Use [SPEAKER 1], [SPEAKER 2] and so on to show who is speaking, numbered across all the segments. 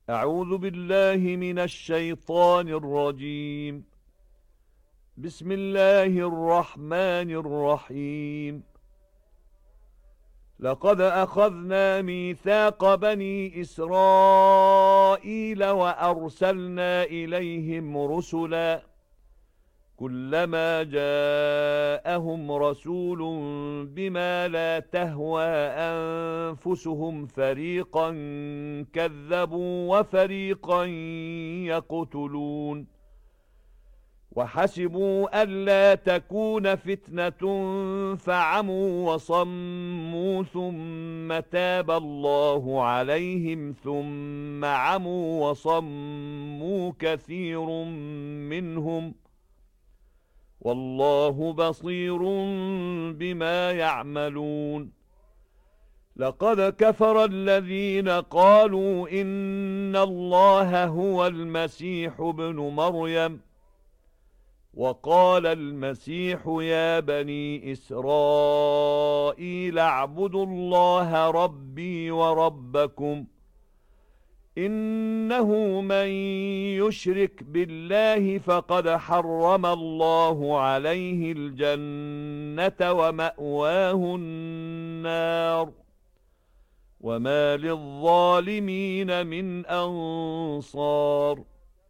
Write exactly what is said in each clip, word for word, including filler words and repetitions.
[SPEAKER 1] أعوذ بالله من الشيطان الرجيم. بسم الله الرحمن الرحيم. لقد أخذنا ميثاق بني إسرائيل وأرسلنا إليهم رسلا كلما جاءهم رسول بما لا تهوى أنفسهم فريقا كذبوا وفريقا يقتلون وحسبوا ألا تكون فتنة فعموا وصموا ثم تاب الله عليهم ثم عموا وصموا كثير منهم والله بصير بما يعملون. لقد كفر الذين قالوا إن الله هو المسيح ابن مريم وقال المسيح يا بني إسرائيل اعبدوا الله ربي وربكم إنه من يشرك بالله فقد حرم الله عليه الجنة ومأواه النار وما للظالمين من أنصار.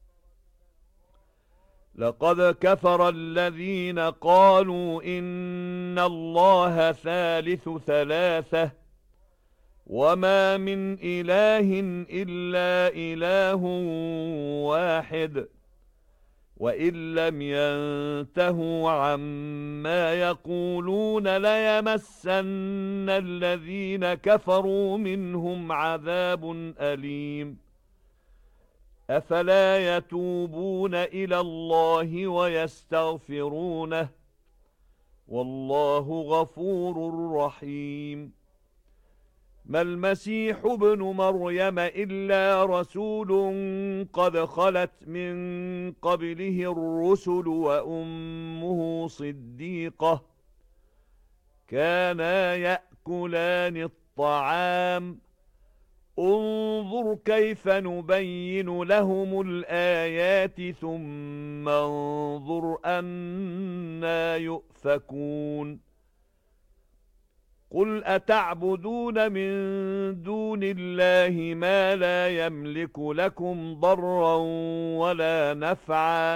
[SPEAKER 1] لقد كفر الذين قالوا إن الله ثالث ثلاثة وما من إله إلا إله واحد وإن لم ينتهوا عما يقولون ليمسن الذين كفروا منهم عذاب أليم. أفلا يتوبون إلى الله ويستغفرونه والله غفور رحيم. ما المسيح ابن مريم إلا رسول قد خلت من قبله الرسل وأمه صديقة كانا يأكلان الطعام انظر كيف نبين لهم الآيات ثم انظر أنا يؤفكون. قل أتعبدون من دون الله ما لا يملك لكم ضرا ولا نفعا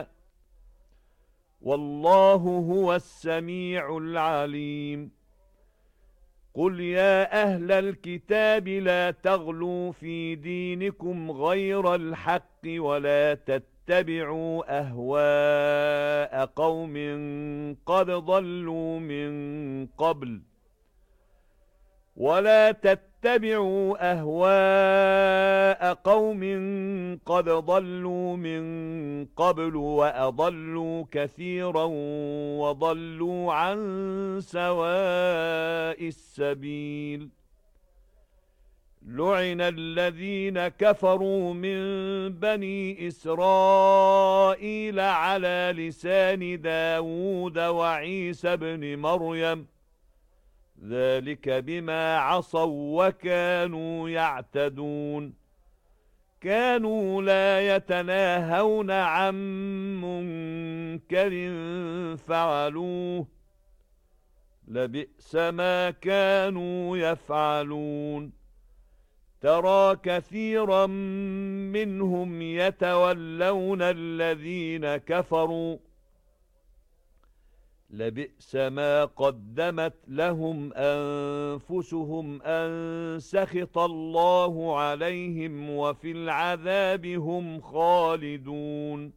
[SPEAKER 1] والله هو السميع العليم. قل يا أهل الكتاب لا تغلوا في دينكم غير الحق ولا تتبعوا أهواء قوم قد ضلوا من قبل ولا تتبعوا أهواء قوم قد ضلوا من قبل وأضلوا كثيرا وضلوا عن سواء السبيل. لعن الذين كفروا من بني إسرائيل على لسان داود وعيسى بن مريم ذلك بما عصوا وكانوا يعتدون. كانوا لا يتناهون عن منكر فعلوه لبئس ما كانوا يفعلون. ترى كثيرا منهم يتولون الذين كفروا لبئس ما قدمت لهم أنفسهم أن سخط الله عليهم وفي العذاب هم خالدون.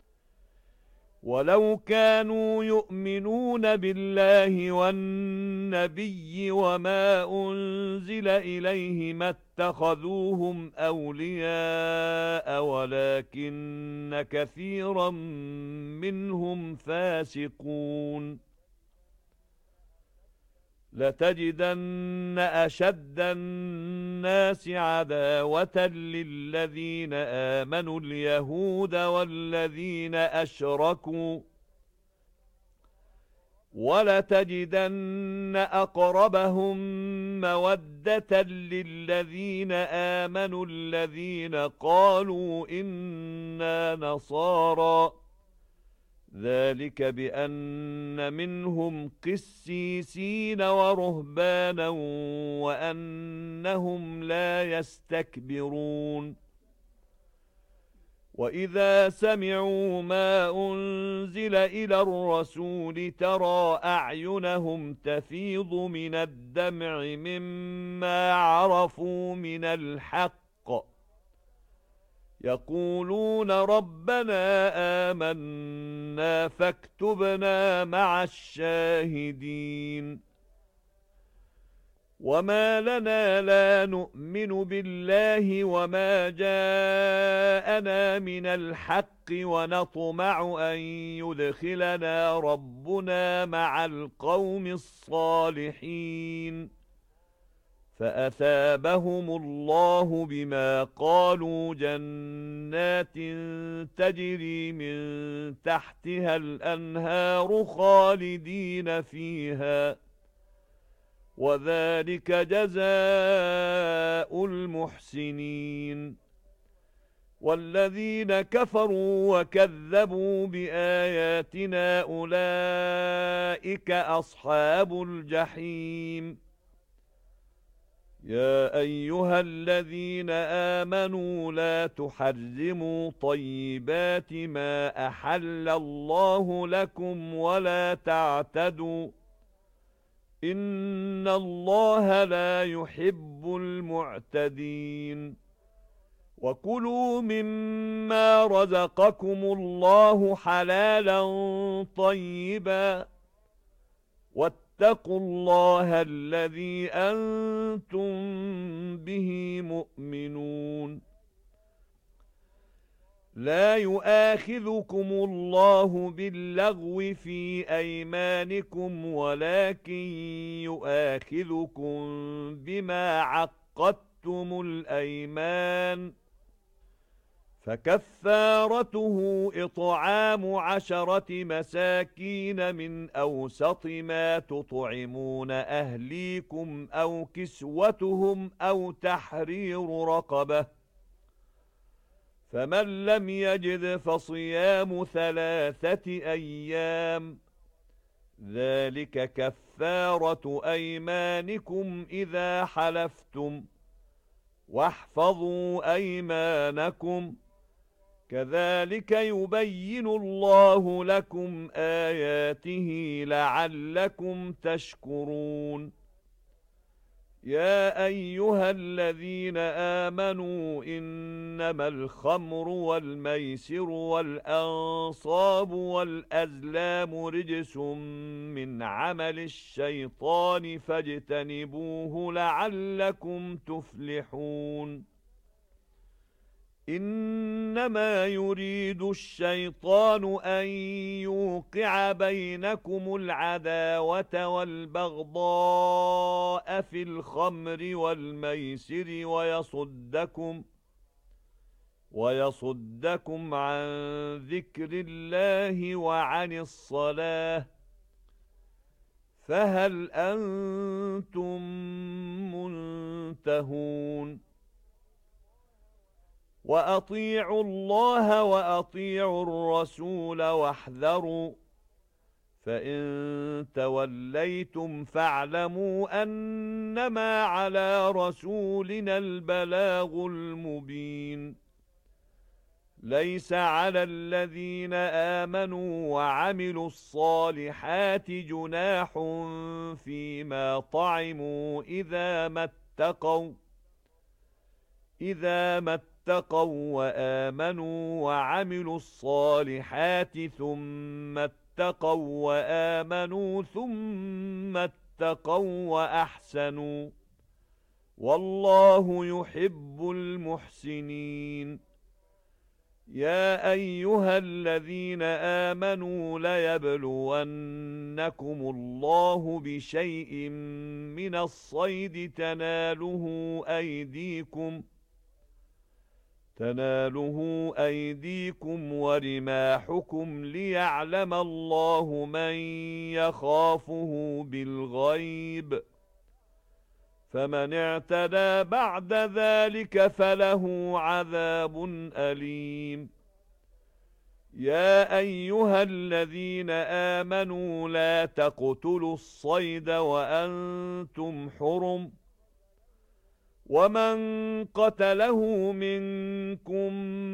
[SPEAKER 1] ولو كانوا يؤمنون بالله والنبي وما أنزل إليه ما اتخذوهم أولياء ولكن كثيرا منهم فاسقون. لتجدن أشد الناس عداوة للذين آمنوا اليهود والذين أشركوا وَلَتَجِدَنَّ أَقْرَبَهُم مَّوَدَّةً لِّلَّذِينَ آمَنُوا الَّذِينَ قَالُوا إِنَّا نَصَارَىٰ ۚ ذَٰلِكَ بِأَنَّ مِنْهُمْ قِسِّيسِينَ وَرُهْبَانًا وَأَنَّهُمْ لَا يَسْتَكْبِرُونَ وَإِذَا سَمِعُوا مَا أُنزِلَ إِلَى الرَّسُولِ تَرَىٰ أَعْيُنَهُمْ تَفِيضُ مِنَ الدَّمْعِ مِمَّا عَرَفُوا مِنَ الْحَقِّ يَقُولُونَ رَبَّنَا آمَنَّا فاكتبنا مع الشاهدين وَمَا لَنَا لَا نُؤْمِنُ بِاللَّهِ وَمَا جَاءَنَا مِنَ الْحَقِّ وَنَطْمَعُ أَن يُدْخِلَنَا رَبُّنَا مَعَ الْقَوْمِ الصَّالِحِينَ فَأَثَابَهُمُ اللَّهُ بِمَا قَالُوا جَنَّاتٍ تَجْرِي مِن تَحْتِهَا الْأَنْهَارُ خَالِدِينَ فِيهَا وَذَلِكَ جَزَاءُ الْمُحْسِنِينَ وَالَّذِينَ كَفَرُوا وَكَذَّبُوا بِآيَاتِنَا أُولَئِكَ أَصْحَابُ الْجَحِيمِ يَا أَيُّهَا الَّذِينَ آمَنُوا لَا تُحَرِّمُوا طَيِّبَاتِ مَا أَحَلَّ اللَّهُ لَكُمْ وَلَا تَعْتَدُوا إِنَّ اللَّهَ لَا يُحِبُّ الْمُعْتَدِينَ وَكُلُوا مِمَّا رَزَقَكُمُ اللَّهُ حَلَالًا طَيِّبًا وَاتَّقُوا اللَّهَ الَّذِي أَنتُم بِهِ مُؤْمِنُونَ لا يؤاخذكم الله باللغو في أيمانكم ولكن يؤاخذكم بما عقدتم الأيمان فكفارته إطعام عشرة مساكين من أوسط ما تطعمون أهليكم أو كسوتهم أو تحرير رقبة فمن لم يجد فصيام ثلاثة أيام ذلك كفارة أيمانكم إذا حلفتم واحفظوا أيمانكم كذلك يبين الله لكم آياته لعلكم تشكرون يا أيها الذين آمنوا إنما الخمر والميسر والأنصاب والأزلام رجس من عمل الشيطان فاجتنبوه لعلكم تفلحون إنما يريد الشيطان أن يوقع بينكم العداوة والبغضاء في الخمر والميسر ويصدكم ويصدكم عن ذكر الله وعن الصلاة فهل أنتم منتهون وأطيعوا الله وأطيعوا الرسول واحذروا فإن توليتم فاعلموا أنما على رسولنا البلاغ المبين ليس على الذين آمنوا وعملوا الصالحات جناح فيما طعموا إذا ما اتقوا إذا ما اتقوا وآمنوا وعملوا الصالحات ثم اتقوا وآمنوا ثم اتقوا وأحسنوا والله يحب المحسنين يا أيها الذين آمنوا ليبلونكم الله بشيء من الصيد تناله أيديكم تناله أيديكم ورماحكم ليعلم الله من يخافه بالغيب، فمن اعتدى بعد ذلك فله عذاب أليم. يا أيها الذين آمنوا لا تقتلوا الصيد وأنتم حرم، ومن قتله منكم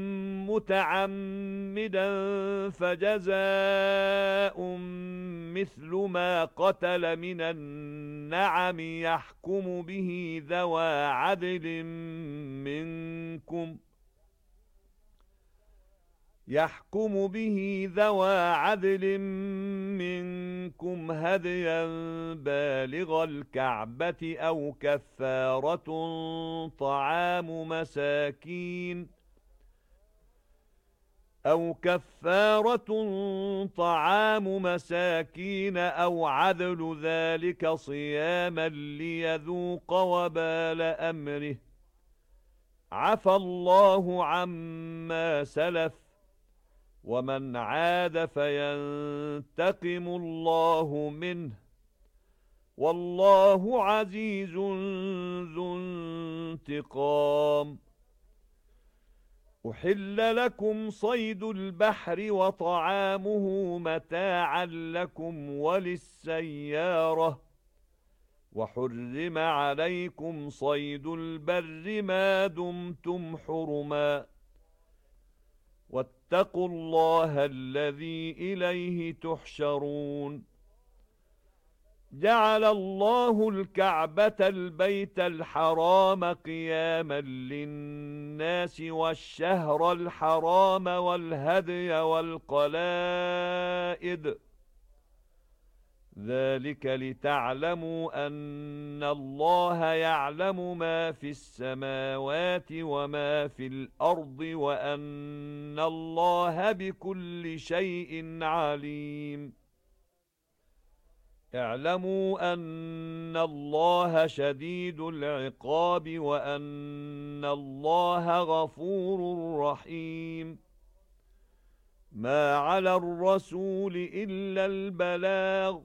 [SPEAKER 1] متعمدا فجزاء مثل ما قتل من النعم يحكم به ذوى عدل منكم يحكم به ذوى عدل منكم هديا بالغ الكعبة أو كفارة طعام مساكين أو كفارة طعام مساكين أو عدل ذلك صياما ليذوق وبال أمره، عفى الله عما سلف، ومن عاد فينتقم الله منه، والله عزيز ذو انتقام. أحل لكم صيد البحر وطعامه متاعا لكم وللسيارة، وحرم عليكم صيد البر ما دمتم حرما، واتقوا الله الذي إليه تحشرون. جعل الله الكعبة البيت الحرام قياما للناس والشهر الحرام والهدي والقلائد، ذلك لتعلموا أن الله يعلم ما في السماوات وما في الأرض وأن الله بكل شيء عليم. اعلموا أن الله شديد العقاب وأن الله غفور رحيم. ما على الرسول إلا البلاغ،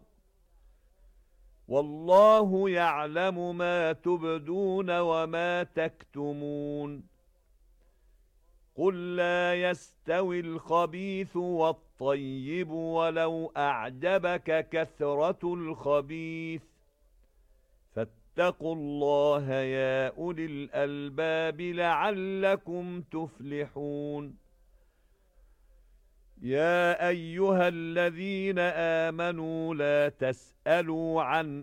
[SPEAKER 1] والله يعلم ما تبدون وما تكتمون. قل لا يستوي الخبيث والطيب ولو أعجبك كثرة الخبيث، فاتقوا الله يا أولي الألباب لعلكم تفلحون. يا أيها الذين آمنوا لا تسألوا عن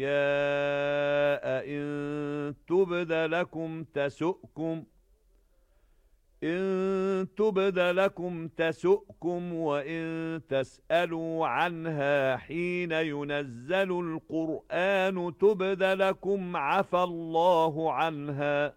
[SPEAKER 1] أشياء إن تبد لكم تسؤكم إن تبد لكم تسؤكم وإن تسألوا عنها حين ينزل القرآن تبد لكم عفى الله عنها،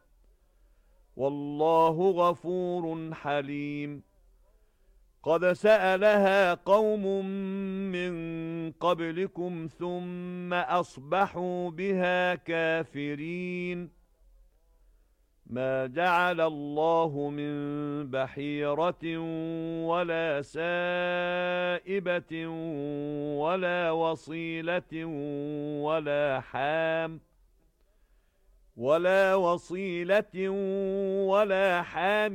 [SPEAKER 1] والله غفور حليم. قد سألها قوم من قبلكم ثم أصبحوا بها كافرين. ما جعل الله من بحيرة ولا سائبة ولا وصيلة ولا حام ولا وصيلة ولا حام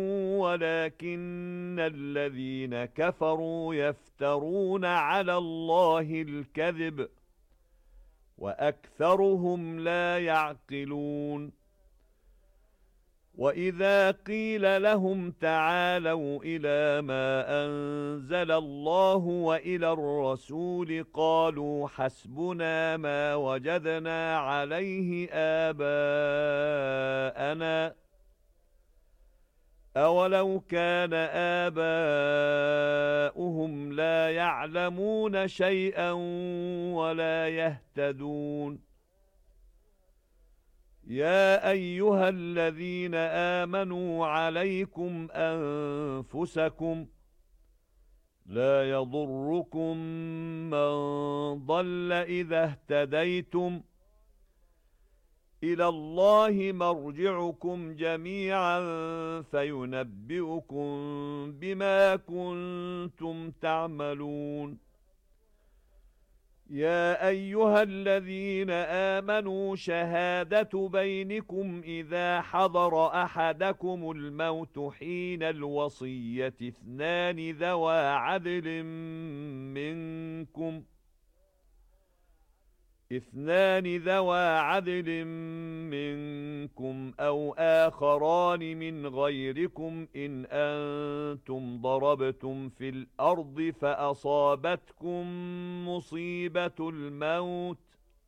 [SPEAKER 1] ولكن الذين كفروا يفترون على الله الكذب وأكثرهم لا يعقلون. وإذا قيل لهم تعالوا إلى ما أنزل الله وإلى الرسول قالوا حسبنا ما وجدنا عليه آباءنا أولو كان آباؤهم لا يعلمون شيئا ولا يهتدون. يا أيها الذين آمنوا عليكم أنفسكم لا يضركم من ضل إذا اهتديتم إلى الله مرجعكم جميعا فينبئكم بما كنتم تعملون. يا أيها الذين آمنوا شهادة بينكم إذا حضر أحدكم الموت حين الوصية اثنان ذوى عدل منكم اثنان ذوى عدل منكم أو آخران من غيركم إن أنتم ضربتم في الأرض فأصابتكم مصيبة الموت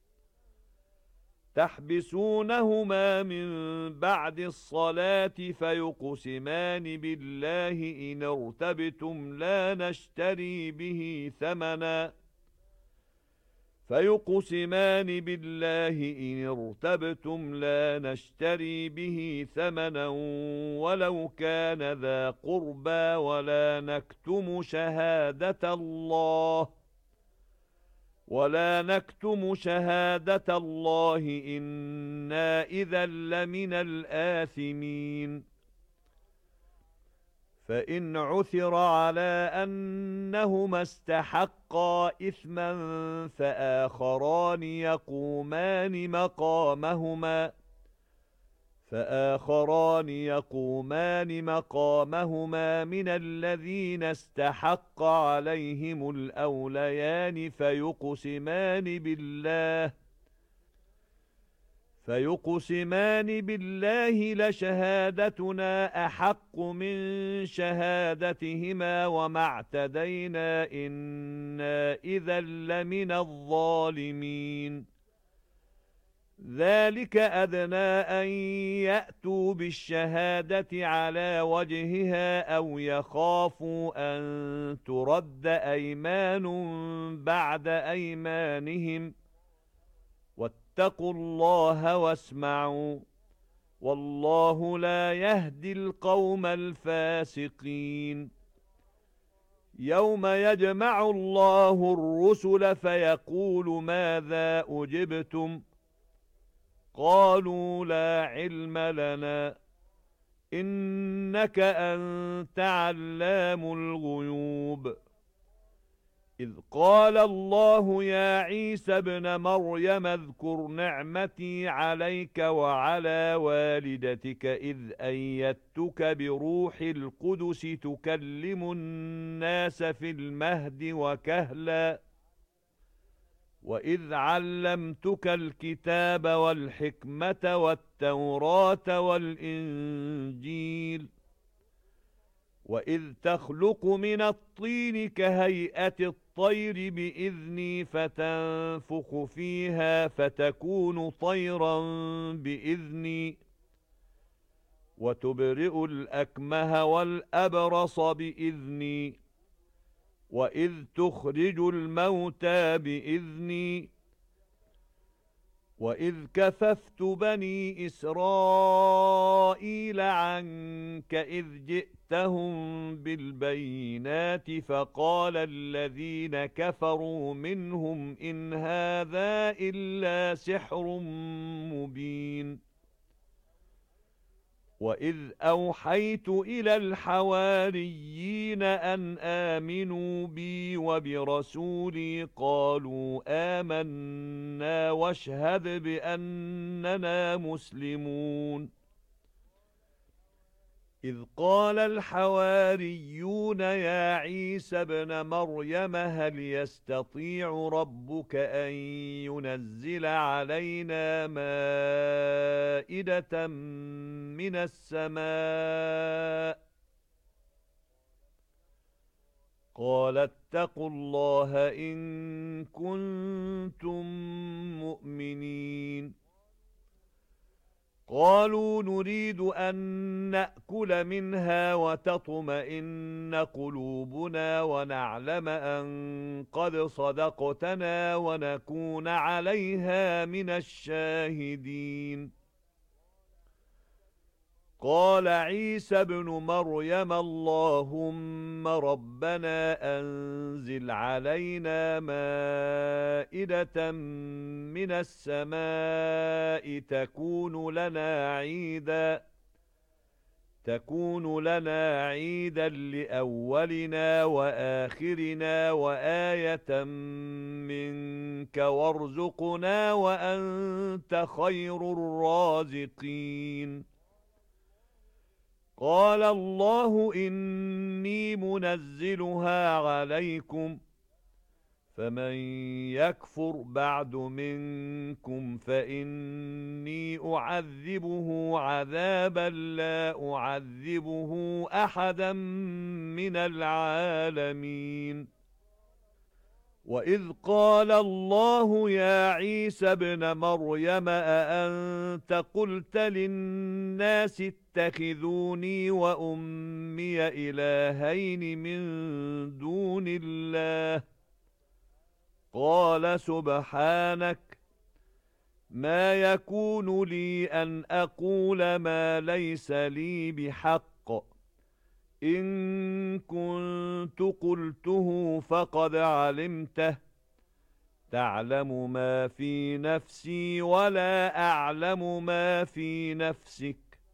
[SPEAKER 1] تحبسونهما من بعد الصلاة فيقسمان بالله إن ارتبتم لا نشتري به ثمنا فيقسمان بالله إن ارتبتم لا نشتري به ثمنا ولو كان ذا قربى ولا نكتم شهادة الله ولا نكتم شهادة الله إنا إذا لمن الآثمين. فإن عثر على أنهما استحقا إثما فآخران يقومان مقامهما فآخران يقومان مقامهما من الذين استحق عليهم الأوليان فيقسمان بالله فيقسمان بالله لشهادتنا أحق من شهادتهما وما اعتدينا إنا إذا لمن الظالمين. ذلك أدنى أن يأتوا بالشهادة على وجهها أو يخافوا أن ترد أيمان بعد أيمانهم واتقوا الله واسمعوا والله لا يهدي القوم الفاسقين. يوم يجمع الله الرسل فيقول ماذا أجبتم قالوا لا علم لنا إنك أنت علام الغيوب. إذ قال الله يا عيسى ابن مريم اذكر نعمتي عليك وعلى والدتك إذ أيدتك بروح القدس تكلم الناس في المهد وكهلا وإذ علمتك الكتاب والحكمة والتوراة والإنجيل وإذ تخلق من الطين كهيئة الطير بإذني فتنفخ فيها فتكون طيرا بإذني وتبرئ الأكمه والأبرص بإذني وإذ تخرج الموتى بإذني وإذ كففت بني إسرائيل عنك إذ جئتهم بالبينات فقال الذين كفروا منهم إن هذا إلا سحر مبين. وإذ أوحيت إلى الحواريين أن آمنوا بي وبرسولي قالوا آمنا واشهد بأننا مسلمون. إذ قال الحواريون يا عيسى ابن مريم هل يستطيع ربك أن ينزل علينا مائدة من السماء قال اتقوا الله إن كنتم مؤمنين. قالوا نريد أن نأكل منها وتطمئن قلوبنا ونعلم أن قد صدقتنا ونكون عليها من الشاهدين. قال عيسى ابن مريم اللهم ربنا أنزل علينا مائدة من السماء تكون لنا عيدا تكون لنا عيدا لأولنا وآخرنا وآية منك وارزقنا وأنت خير الرازقين قال الله إني منزلها عليكم فمن يكفر بعد منكم فإني أعذبه عذابا لا أعذبه أحدا من العالمين وإذ قال الله يا عيسى ابن مريم أأنت قلت للناس اتخذوني وأمي إلهين من دون الله قال سبحانك ما يكون لي أن أقول ما ليس لي بحق إن كنت قلته فقد علمته تعلم ما في نفسي ولا أعلم ما في نفسك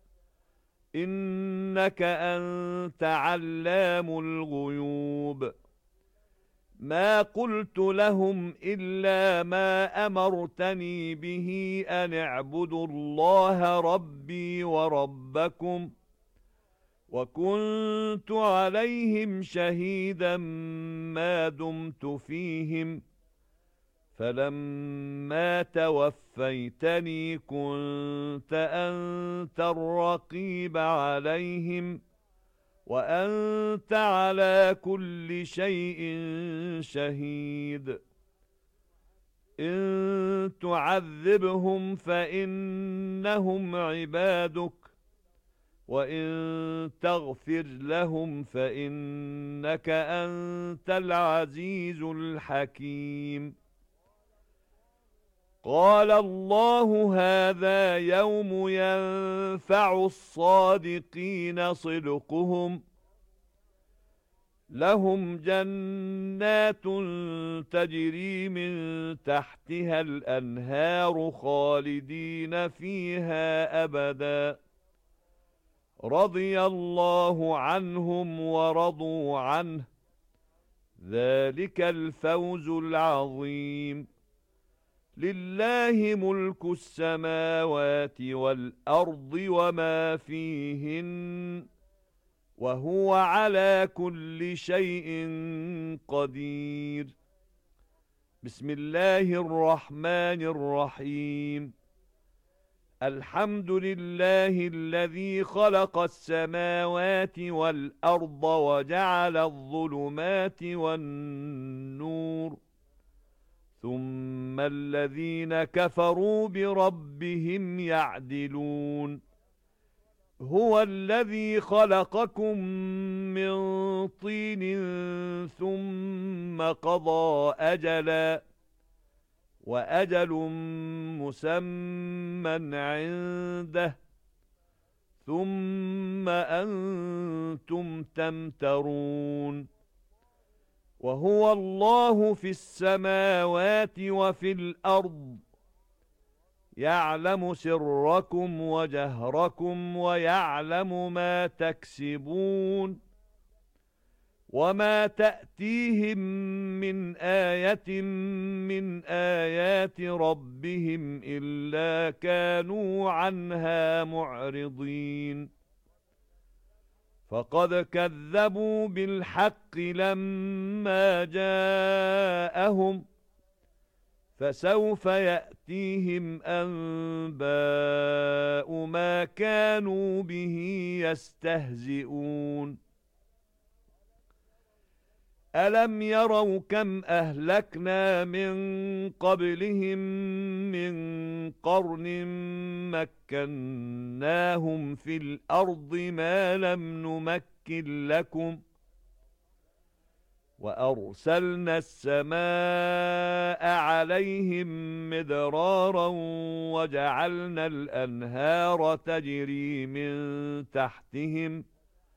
[SPEAKER 1] إنك أنت علام الغيوب ما قلت لهم إلا ما أمرتني به أن اعبدوا الله ربي وربكم وكنت عليهم شهيدا ما دمت فيهم فلما توفيتني كنت أنت الرقيب عليهم وأنت على كل شيء شهيد إن تعذبهم فإنهم عبادك وإن تغفر لهم فإنك أنت العزيز الحكيم قال الله هذا يوم ينفع الصادقين صدقهم لهم جنات تجري من تحتها الأنهار خالدين فيها أبدا رضي الله عنهم ورضوا عنه ذلك الفوز العظيم لله ملك السماوات والأرض وما فيهن وهو على كل شيء قدير بسم الله الرحمن الرحيم الحمد لله الذي خلق السماوات والأرض وجعل الظلمات والنور ثم الذين كفروا بربهم يعدلون هو الذي خلقكم من طين ثم قضى أجلا وأجل مسمى عنده ثم أنتم تمترون وهو الله في السماوات وفي الأرض يعلم سركم وجهركم ويعلم ما تكسبون وما تأتيهم من آية من آيات ربهم إلا كانوا عنها معرضين فقد كذبوا بالحق لما جاءهم فسوف يأتيهم أنباء ما كانوا به يستهزئون ألم يروا كم أهلكنا من قبلهم من قرن مكناهم في الأرض ما لم نمكن لكم وأرسلنا السماء عليهم مدرارا وجعلنا الأنهار تجري من تحتهم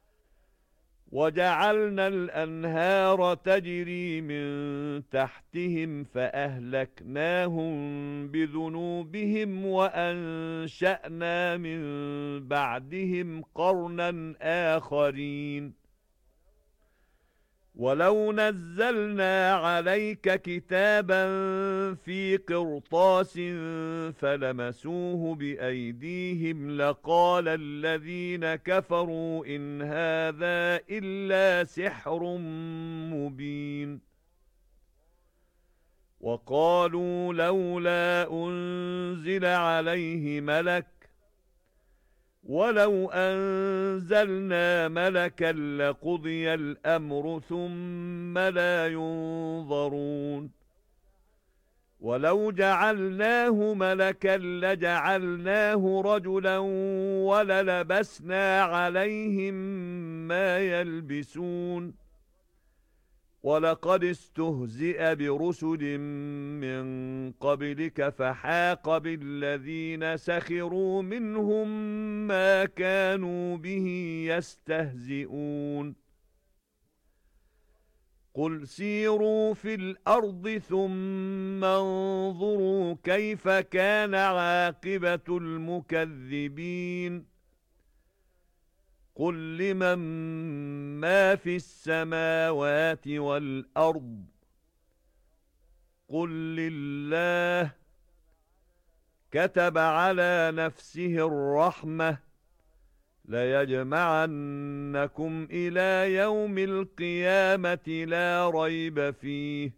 [SPEAKER 1] وجعلنا الأنهار تجري من تحتهم فأهلكناهم بذنوبهم وأنشأنا من بعدهم قرنا آخرين ولو نزلنا عليك كتابا في قرطاس فلمسوه بأيديهم لقال الذين كفروا إن هذا إلا سحر مبين وقالوا لولا أنزل عليه ملك ولو أنزلنا ملكا لقضي الأمر ثم لا ينظرون ولو جعلناه ملكا لجعلناه رجلا وللبسنا عليهم ما يلبسون ولقد استهزئ برسل من قبلك فحاق بالذين سخروا منهم ما كانوا به يستهزئون قل سيروا في الأرض ثم انظروا كيف كان عاقبة المكذبين قل لمن ما في السماوات والأرض قل لله كتب على نفسه الرحمة ليجمعنكم إلى يوم القيامة لا ريب فيه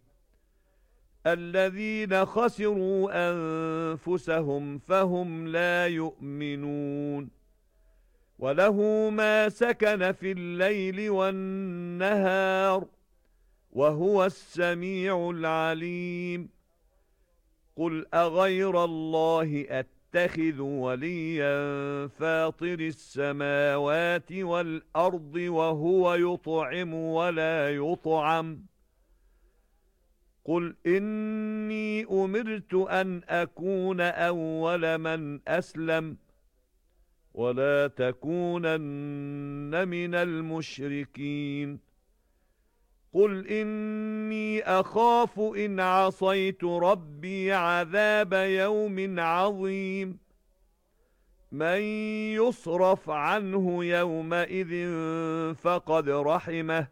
[SPEAKER 1] الذين خسروا أنفسهم فهم لا يؤمنون وله ما سكن في الليل والنهار وهو السميع العليم قل أغير الله أتخذ وليا فاطر السماوات والأرض وهو يطعم ولا يطعم قل إني أمرت أن أكون أول من أسلم ولا تكونن من المشركين قل إني أخاف إن عصيت ربي عذاب يوم عظيم من يصرف عنه يومئذ فقد رحمه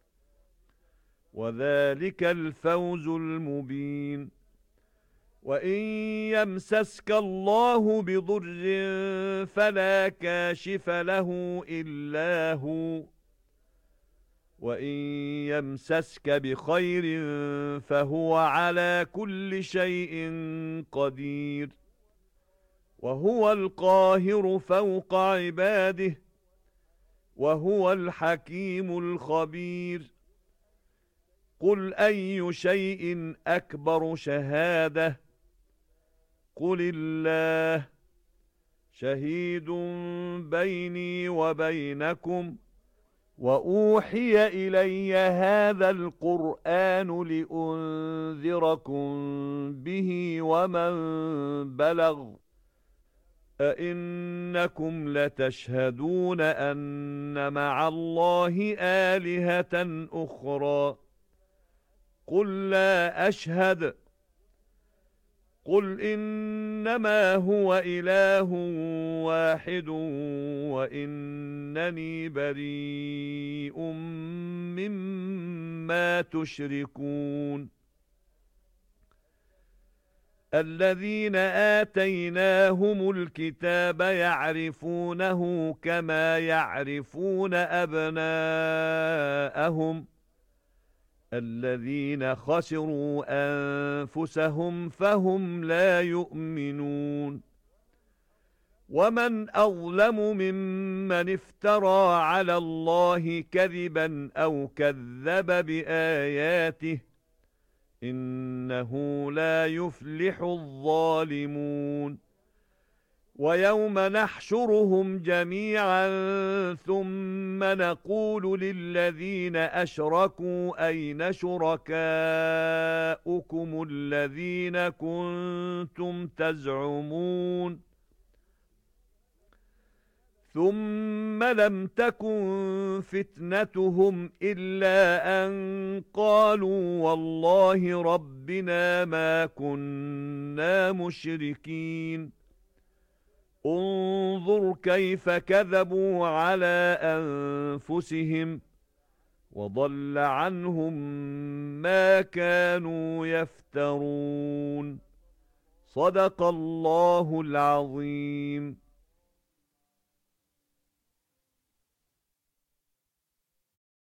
[SPEAKER 1] وذلك الفوز المبين وَإِن يَمْسَسْكَ اللَّهُ بِضُرٍّ فَلَا كَاشِفَ لَهُ إِلَّا هُوَ وَإِن يَمْسَسْكَ بِخَيْرٍ فَهُوَ عَلَى كُلِّ شَيْءٍ قَدِيرٌ وَهُوَ الْقَاهِرُ فَوْقَ عِبَادِهِ وَهُوَ الْحَكِيمُ الْخَبِيرُ قُلْ أَيُّ شَيْءٍ أَكْبَرُ شَهَادَةً قُلِ اللَّهُ شَهِيدٌ بَيْنِي وَبَيْنَكُمْ وَأُوحِيَ إِلَيَّ هَذَا الْقُرْآنُ لِأُنذِرَكُم بِهِ وَمَن بَلَغَ أَئِنَّكُمْ لَتَشْهَدُونَ أَنَّ مَعَ اللَّهِ آلِهَةً أُخْرَى قُل لَّا أَشْهَدُ قُلْ إِنَّمَا هُوَ إِلَٰهٌ وَاحِدٌ وَإِنَّنِي بَرِيءٌ مِّمَّا تُشْرِكُونَ الَّذِينَ آتَيْنَاهُمُ الْكِتَابَ يَعْرِفُونَهُ كَمَا يَعْرِفُونَ أَبْنَاءَهُمْ الَّذِينَ خَسِرُوا أَنفُسَهُمْ فَهُمْ لَا يُؤْمِنُونَ وَمَنْ أَظْلَمُ مِمَّنِ افْتَرَى عَلَى اللَّهِ كَذِبًا أَوْ كَذَّبَ بِآيَاتِهِ إِنَّهُ لَا يُفْلِحُ الظَّالِمُونَ ويوم نحشرهم جميعا ثم نقول للذين أشركوا أين شركاؤكم الذين كنتم تزعمون ثم لم تكن فتنتهم إلا أن قالوا والله ربنا ما كنا مشركين انظر كيف كذبوا على أنفسهم وضل عنهم ما كانوا يفترون صدق الله العظيم.